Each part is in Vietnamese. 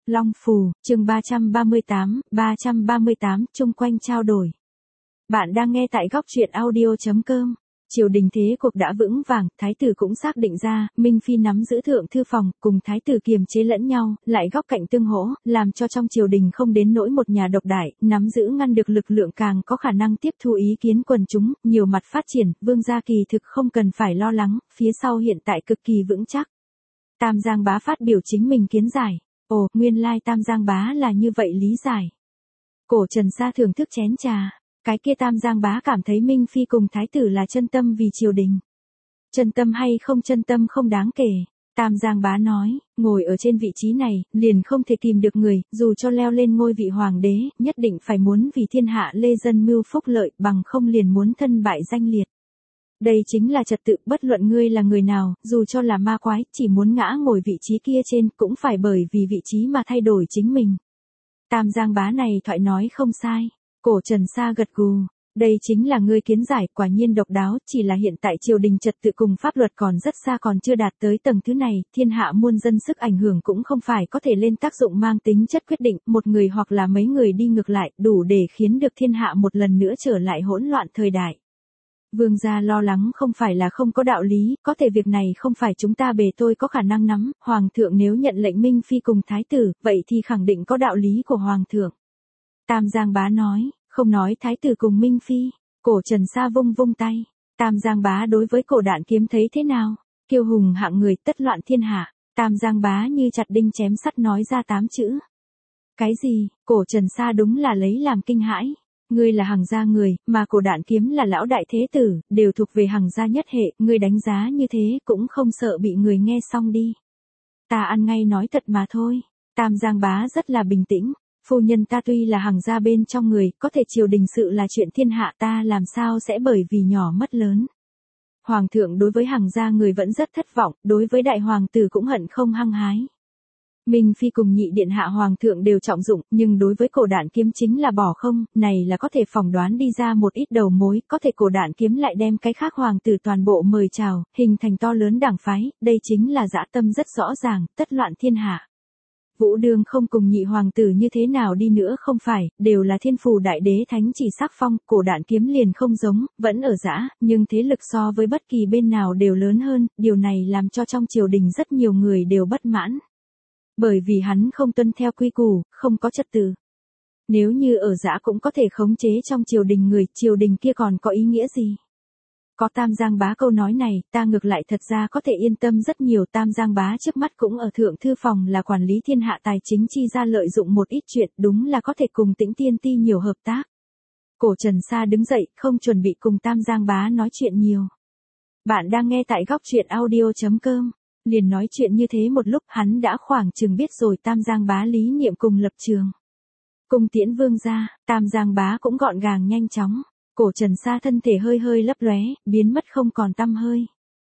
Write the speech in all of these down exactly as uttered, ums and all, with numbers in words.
Long Phù, chương ba trăm ba mươi tám, ba trăm ba mươi tám, chung quanh trao đổi. Bạn đang nghe tại góc truyện audio chấm com. Triều đình thế cuộc đã vững vàng, thái tử cũng xác định ra, Minh Phi nắm giữ thượng thư phòng, cùng thái tử kiềm chế lẫn nhau, lại góc cạnh tương hỗ, làm cho trong triều đình không đến nỗi một nhà độc đại, nắm giữ ngăn được lực lượng càng có khả năng tiếp thu ý kiến quần chúng, nhiều mặt phát triển, vương gia kỳ thực không cần phải lo lắng, phía sau hiện tại cực kỳ vững chắc. Tam Giang Bá phát biểu chính mình kiến giải. Ồ, nguyên lai Tam Giang Bá là như vậy lý giải. Cổ Trần Sa thưởng thức chén trà. Cái kia Tam Giang Bá cảm thấy Minh Phi cùng thái tử là chân tâm vì triều đình. Chân tâm hay không chân tâm không đáng kể. Tam Giang Bá nói, ngồi ở trên vị trí này, liền không thể tìm được người, dù cho leo lên ngôi vị hoàng đế, nhất định phải muốn vì thiên hạ lê dân mưu phúc lợi, bằng không liền muốn thân bại danh liệt. Đây chính là trật tự, bất luận ngươi là người nào, dù cho là ma quái, chỉ muốn ngã ngồi vị trí kia trên, cũng phải bởi vì vị trí mà thay đổi chính mình. Tam Giang Bá này thoại nói không sai. Cổ Trần Sa gật gù. Đây chính là ngươi kiến giải, quả nhiên độc đáo, chỉ là hiện tại triều đình trật tự cùng pháp luật còn rất xa, còn chưa đạt tới tầng thứ này, thiên hạ muôn dân sức ảnh hưởng cũng không phải có thể lên tác dụng mang tính chất quyết định, một người hoặc là mấy người đi ngược lại, đủ để khiến được thiên hạ một lần nữa trở lại hỗn loạn thời đại. Vương gia lo lắng không phải là không có đạo lý, có thể việc này không phải chúng ta bề tôi có khả năng nắm, Hoàng thượng nếu nhận lệnh Minh Phi cùng Thái tử, vậy thì khẳng định có đạo lý của Hoàng thượng. Tam Giang Bá nói, không nói Thái tử cùng Minh Phi, Cổ Trần Sa vung vung tay. Tam Giang Bá đối với Cổ Đản Kiếm thấy thế nào? Kiêu hùng hạng người tất loạn thiên hạ. Tam Giang Bá như chặt đinh chém sắt nói ra tám chữ. Cái gì? Cổ Trần Sa đúng là lấy làm kinh hãi. Ngươi là Hằng gia người, mà Cổ Đản Kiếm là lão đại thế tử, đều thuộc về Hằng gia nhất hệ, ngươi đánh giá như thế cũng không sợ bị người nghe xong đi. Ta ăn ngay nói thật mà thôi. Tam Giang Bá rất là bình tĩnh. Phu nhân ta tuy là Hằng gia bên trong người, có thể triều đình sự là chuyện thiên hạ, ta làm sao sẽ bởi vì nhỏ mất lớn. Hoàng thượng đối với Hằng gia người vẫn rất thất vọng, đối với đại hoàng tử cũng hận không hăng hái. Minh Phi cùng nhị điện hạ hoàng thượng đều trọng dụng, nhưng đối với Cổ Đản Kiếm chính là bỏ không, này là có thể phỏng đoán đi ra một ít đầu mối, có thể Cổ Đản Kiếm lại đem cái khác hoàng tử toàn bộ mời chào, hình thành to lớn đảng phái, đây chính là dã tâm rất rõ ràng, tất loạn thiên hạ. Vũ Đương không cùng nhị hoàng tử như thế nào đi nữa không phải, đều là thiên phù đại đế thánh chỉ sắc phong, Cổ Đản Kiếm liền không giống, vẫn ở dã, nhưng thế lực so với bất kỳ bên nào đều lớn hơn, điều này làm cho trong triều đình rất nhiều người đều bất mãn. Bởi vì hắn không tuân theo quy củ, không có trật tự. Nếu như ở dã cũng có thể khống chế trong triều đình người, triều đình kia còn có ý nghĩa gì? Có Tam Giang Bá câu nói này, ta ngược lại thật ra có thể yên tâm rất nhiều. Tam Giang Bá trước mắt cũng ở thượng thư phòng là quản lý thiên hạ tài chính chi ra, lợi dụng một ít chuyện, đúng là có thể cùng Tĩnh Tiên Ti nhiều hợp tác. Cổ Trần Sa đứng dậy, không chuẩn bị cùng Tam Giang Bá nói chuyện nhiều. Bạn đang nghe tại góc truyện audio chấm com. Liền nói chuyện như thế một lúc, hắn đã khoảng chừng biết rồi Tam Giang Bá lý niệm cùng lập trường. Cùng tiễn vương gia, Tam Giang Bá cũng gọn gàng nhanh chóng. Cổ Trần Sa thân thể hơi hơi lấp lóe, biến mất không còn tăm hơi.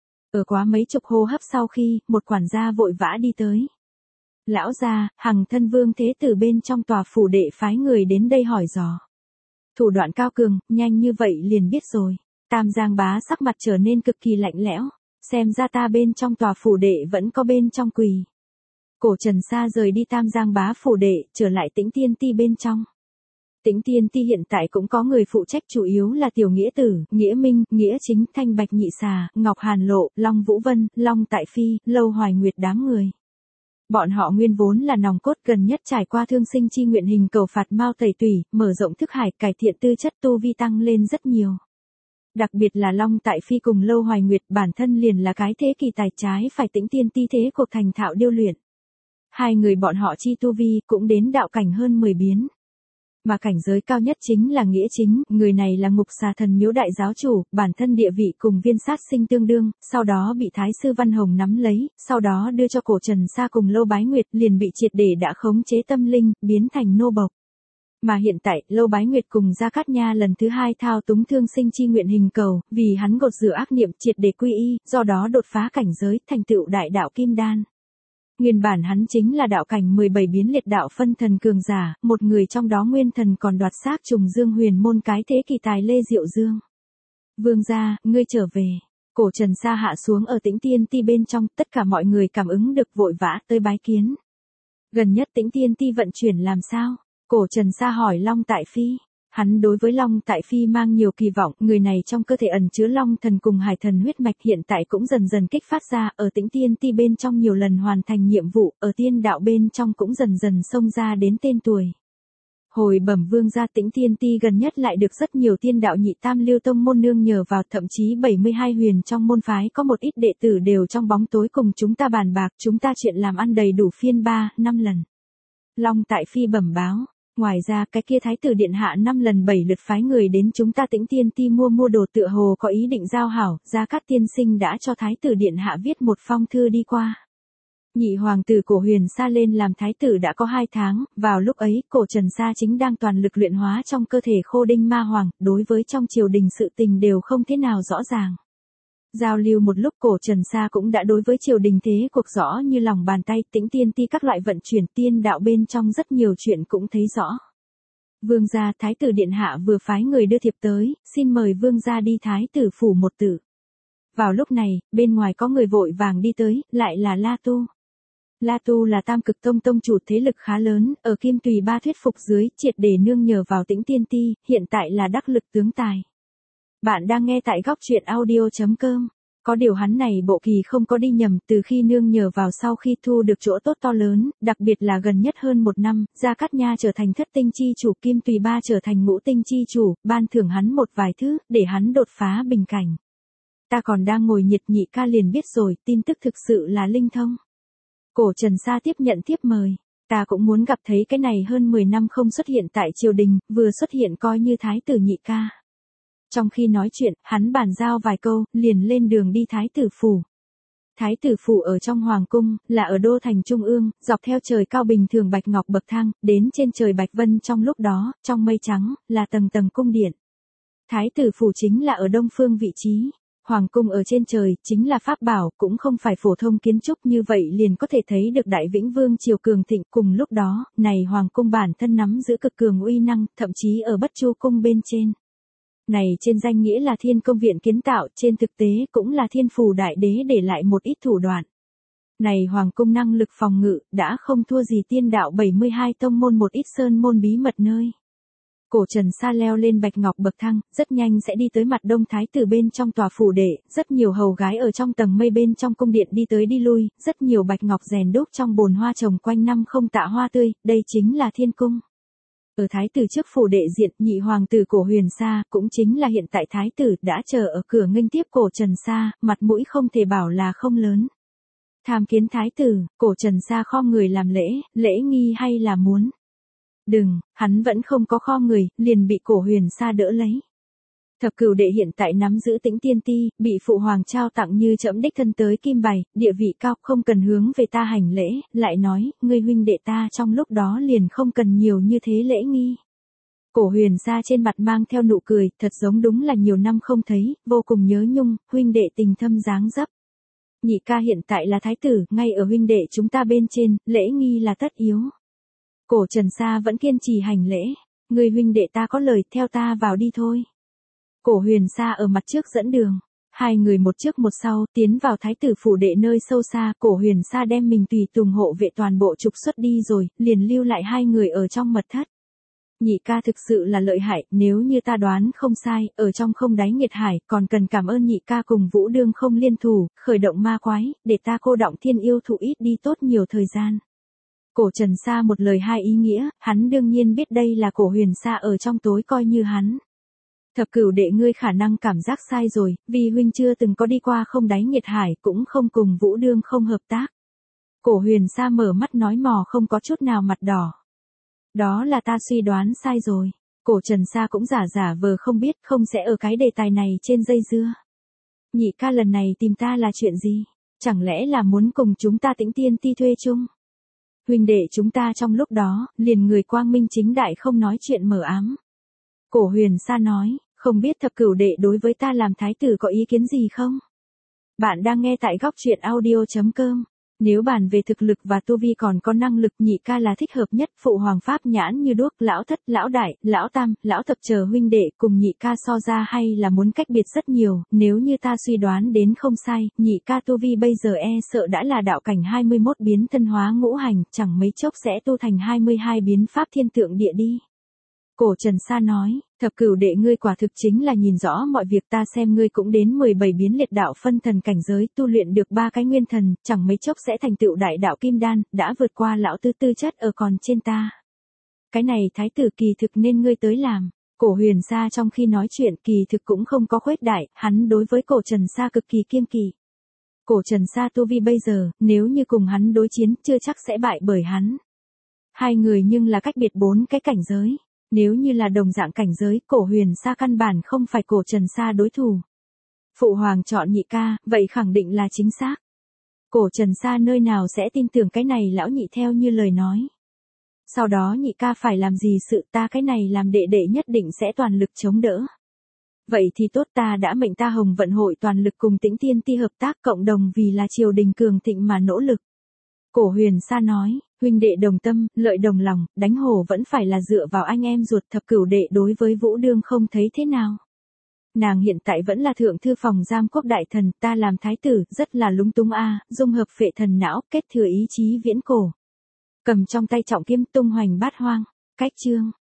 Ở quá mấy chục hô hấp sau khi, một quản gia vội vã đi tới. Lão gia, Hằng thân vương thế tử bên trong tòa phủ đệ phái người đến đây hỏi dò. Thủ đoạn cao cường, nhanh như vậy liền biết rồi. Tam Giang Bá sắc mặt trở nên cực kỳ lạnh lẽo. Xem ra ta bên trong tòa phủ đệ vẫn có bên trong quỳ. Cổ Trần Sa rời đi Tam Giang Bá phủ đệ, trở lại Tĩnh Tiên Ti bên trong. Tĩnh Tiên Ti hiện tại cũng có người phụ trách, chủ yếu là Tiểu Nghĩa Tử, Nghĩa Minh, Nghĩa Chính, Thanh Bạch Nhị Xà, Ngọc Hàn Lộ, Long Vũ Vân, Long Tại Phi, Lâu Hoài Nguyệt đám người. Bọn họ nguyên vốn là nòng cốt, gần nhất trải qua thương sinh chi nguyện hình cầu phạt mao tẩy tủy, mở rộng thức hải, cải thiện tư chất tu vi tăng lên rất nhiều. Đặc biệt là Long Tại Phi cùng Lâu Hoài Nguyệt bản thân liền là cái thế kỳ tài, trái phải Tĩnh Tiên Ti thế cuộc thành thạo điêu luyện. Hai người bọn họ chi tu vi cũng đến đạo cảnh hơn mười biến. Mà cảnh giới cao nhất chính là Nghĩa Chính, người này là Ngục Xà Thần Miếu đại giáo chủ, bản thân địa vị cùng Viên Sát Sinh tương đương, sau đó bị Thái sư Văn Hồng nắm lấy, sau đó đưa cho Cổ Trần Sa cùng Lâu Bái Nguyệt, liền bị triệt để đã khống chế tâm linh, biến thành nô bộc. Mà hiện tại, Lâu Bái Nguyệt cùng Gia Cát Nha lần thứ hai thao túng thương sinh chi nguyện hình cầu, vì hắn gột rửa ác niệm, triệt để quy y, do đó đột phá cảnh giới, thành tựu đại đạo kim đan. Nguyên bản hắn chính là đạo cảnh mười bảy biến liệt đạo phân thần cường giả, một người trong đó nguyên thần còn đoạt xác trùng dương huyền môn cái thế kỳ tài Lê Diệu Dương. Vương gia, ngươi trở về. Cổ Trần Sa hạ xuống ở Tĩnh Tiên Ti bên trong, tất cả mọi người cảm ứng được vội vã tới bái kiến. Gần nhất Tĩnh Tiên Ti vận chuyển làm sao? Cổ Trần Sa hỏi Long Tại Phi. Hắn đối với Long Tại Phi mang nhiều kỳ vọng, người này trong cơ thể ẩn chứa Long thần cùng Hải thần huyết mạch hiện tại cũng dần dần kích phát ra, ở Tĩnh Tiên Ti bên trong nhiều lần hoàn thành nhiệm vụ, ở tiên đạo bên trong cũng dần dần xông ra đến tên tuổi. Hồi bẩm vương gia, Tĩnh Tiên Ti gần nhất lại được rất nhiều tiên đạo nhị tam lưu tông môn nương nhờ vào, thậm chí bảy mươi hai huyền trong môn phái có một ít đệ tử đều trong bóng tối cùng chúng ta bàn bạc, chúng ta chuyện làm ăn đầy đủ phiên ba, năm lần. Long Tại Phi bẩm báo. Ngoài ra cái kia thái tử điện hạ năm lần bảy lượt phái người đến chúng ta Tĩnh Tiên Ti mua mua đồ, tựa hồ có ý định giao hảo, Gia Cát tiên sinh đã cho thái tử điện hạ viết một phong thư đi qua. Nhị hoàng tử Cổ Huyền Sa lên làm thái tử đã có hai tháng, vào lúc ấy Cổ Trần Sa chính đang toàn lực luyện hóa trong cơ thể Khô Đinh Ma Hoàng, đối với trong triều đình sự tình đều không thế nào rõ ràng. Giao lưu một lúc Cổ Trần Sa cũng đã đối với triều đình thế cuộc rõ như lòng bàn tay, Tĩnh Tiên Ti các loại vận chuyển tiên đạo bên trong rất nhiều chuyện cũng thấy rõ. Vương gia, thái tử điện hạ vừa phái người đưa thiệp tới, xin mời vương gia đi thái tử phủ một tử. Vào lúc này, bên ngoài có người vội vàng đi tới, lại là La Tu. La Tu là Tam Cực Tông tông chủ thế lực khá lớn, ở Kim Tùy Ba thuyết phục dưới, triệt để nương nhờ vào Tĩnh Tiên Ti, hiện tại là đắc lực tướng tài. Bạn đang nghe tại góc truyện audio chấm com. Có điều hắn này bộ kỳ không có đi nhầm, từ khi nương nhờ vào sau khi thu được chỗ tốt to lớn, đặc biệt là gần nhất hơn một năm, Gia Cát Nha trở thành thất tinh chi chủ, Kim Tùy Ba trở thành ngũ tinh chi chủ, ban thưởng hắn một vài thứ, để hắn đột phá bình cảnh. Ta còn đang ngồi nhiệt, nhị ca liền biết rồi, tin tức thực sự là linh thông. Cổ Trần Sa tiếp nhận thiếp mời. Ta cũng muốn gặp thấy cái này hơn mười năm không xuất hiện tại triều đình, vừa xuất hiện coi như thái tử nhị ca. Trong khi nói chuyện, hắn bàn giao vài câu, liền lên đường đi thái tử phủ. Thái tử phủ ở trong hoàng cung, là ở đô thành trung ương, dọc theo trời cao bình thường bạch ngọc bậc thang, đến trên trời bạch vân, trong lúc đó, trong mây trắng, là tầng tầng cung điện. Thái tử phủ chính là ở đông phương vị trí. Hoàng cung ở trên trời, chính là pháp bảo, cũng không phải phổ thông kiến trúc, như vậy liền có thể thấy được Đại Vĩnh Vương triều cường thịnh. Cùng lúc đó, này hoàng cung bản thân nắm giữ cực cường uy năng, thậm chí ở Bất Chu cung bên trên. Này trên danh nghĩa là Thiên Công viện kiến tạo, trên thực tế cũng là Thiên Phủ Đại Đế để lại một ít thủ đoạn. Này hoàng cung năng lực phòng ngự, đã không thua gì tiên đạo bảy mươi hai tông môn một ít sơn môn bí mật nơi. Cổ Trần Sa leo lên bạch ngọc bậc thang, rất nhanh sẽ đi tới mặt đông thái tử bên trong tòa phủ đệ, rất nhiều hầu gái ở trong tầng mây bên trong cung điện đi tới đi lui, rất nhiều bạch ngọc rèn đúc trong bồn hoa trồng quanh năm không tạ hoa tươi, đây chính là thiên cung. Ở thái tử trước phủ đệ diện, nhị hoàng tử Cổ Huyền Sa, cũng chính là hiện tại thái tử, đã chờ ở cửa nghênh tiếp Cổ Trần Sa, mặt mũi không thể bảo là không lớn. Tham kiến thái tử, Cổ Trần Sa khom người làm lễ, lễ nghi hay là muốn? Đừng, hắn vẫn không có khom người, liền bị Cổ Huyền Sa đỡ lấy. Thập cửu đệ hiện tại nắm giữ Tĩnh Tiên Ti, bị phụ hoàng trao tặng như trẫm đích thân tới kim bài, địa vị cao, không cần hướng về ta hành lễ, lại nói, ngươi huynh đệ ta trong lúc đó liền không cần nhiều như thế lễ nghi. Cổ Huyền Sa trên mặt mang theo nụ cười, thật giống đúng là nhiều năm không thấy, vô cùng nhớ nhung, huynh đệ tình thâm dáng dấp. Nhị ca hiện tại là thái tử, ngay ở huynh đệ chúng ta bên trên, lễ nghi là tất yếu. Cổ Trần Sa vẫn kiên trì hành lễ, người huynh đệ ta có lời, theo ta vào đi thôi. Cổ Huyền Sa ở mặt trước dẫn đường, hai người một trước một sau, tiến vào thái tử phủ đệ nơi sâu xa, Cổ Huyền Sa đem mình tùy tùng hộ vệ toàn bộ trục xuất đi rồi, liền lưu lại hai người ở trong mật thất. Nhị ca thực sự là lợi hại, nếu như ta đoán không sai, ở trong không đáy nghiệt hải, còn cần cảm ơn nhị ca cùng Vũ Đương không liên thủ, khởi động ma quái, để ta cô động thiên yêu thụ ít đi tốt nhiều thời gian. Cổ Trần Sa một lời hai ý nghĩa, hắn đương nhiên biết đây là Cổ Huyền Sa ở trong tối coi như hắn. Thập cửu đệ ngươi khả năng cảm giác sai rồi, vì huynh chưa từng có đi qua không đáy nghiệt hải, cũng không cùng Vũ Đương không hợp tác. Cổ Huyền Sa mở mắt nói mò không có chút nào mặt đỏ. Đó là ta suy đoán sai rồi. Cổ Trần Sa cũng giả giả vờ không biết, không sẽ ở cái đề tài này trên dây dưa. Nhị ca lần này tìm ta là chuyện gì? Chẳng lẽ là muốn cùng chúng ta Tĩnh Tiên Ti thuê chung? Huynh đệ chúng ta trong lúc đó, liền người quang minh chính đại không nói chuyện mờ ám. Cổ Huyền Sa nói, không biết thập cửu đệ đối với ta làm thái tử có ý kiến gì không? Bạn đang nghe tại góc truyện audio chấm com. Nếu bàn về thực lực và tu vi còn có năng lực, nhị ca là thích hợp nhất. Phụ hoàng pháp nhãn như đuốc, lão thất, lão đại, lão tam, lão thập chờ huynh đệ cùng nhị ca so ra hay là muốn cách biệt rất nhiều. Nếu như ta suy đoán đến không sai, nhị ca tu vi bây giờ e sợ đã là đạo cảnh hai mươi mốt biến thân hóa ngũ hành, chẳng mấy chốc sẽ tu thành hai mươi hai biến pháp thiên tượng địa đi. Cổ Trần Sa nói, thập cửu đệ ngươi quả thực chính là nhìn rõ mọi việc, ta xem ngươi cũng đến mười bảy biến liệt đạo phân thần cảnh giới, tu luyện được ba cái nguyên thần, chẳng mấy chốc sẽ thành tựu đại đạo kim đan, đã vượt qua lão tư tư chất ở còn trên ta. Cái này thái tử kỳ thực nên ngươi tới làm. Cổ Huyền Sa trong khi nói chuyện kỳ thực cũng không có khuếch đại, hắn đối với Cổ Trần Sa cực kỳ kiêng kỵ. Cổ Trần Sa tu vi bây giờ, nếu như cùng hắn đối chiến, chưa chắc sẽ bại bởi hắn. Hai người nhưng là cách biệt bốn cái cảnh giới. Nếu như là đồng dạng cảnh giới, Cổ Huyền Sa căn bản không phải Cổ Trần Sa đối thủ. Phụ hoàng chọn nhị ca, vậy khẳng định là chính xác. Cổ Trần Sa nơi nào sẽ tin tưởng cái này lão nhị theo như lời nói. Sau đó nhị ca phải làm gì sự, ta cái này làm đệ đệ nhất định sẽ toàn lực chống đỡ. Vậy thì tốt, ta đã mệnh ta Hồng Vận Hội toàn lực cùng Tĩnh Tiên Ti hợp tác cộng đồng vì là triều đình cường thịnh mà nỗ lực. Cổ Huyền Sa nói, huynh đệ đồng tâm, lợi đồng lòng, đánh hổ vẫn phải là dựa vào anh em ruột. Thập cửu đệ đối với Vũ Đương không thấy thế nào. Nàng hiện tại vẫn là thượng thư phòng giam quốc đại thần, ta làm thái tử, rất là lúng túng a, dung hợp phệ thần não, kết thừa ý chí viễn cổ. Cầm trong tay trọng kiếm tung hoành bát hoang, cách chương.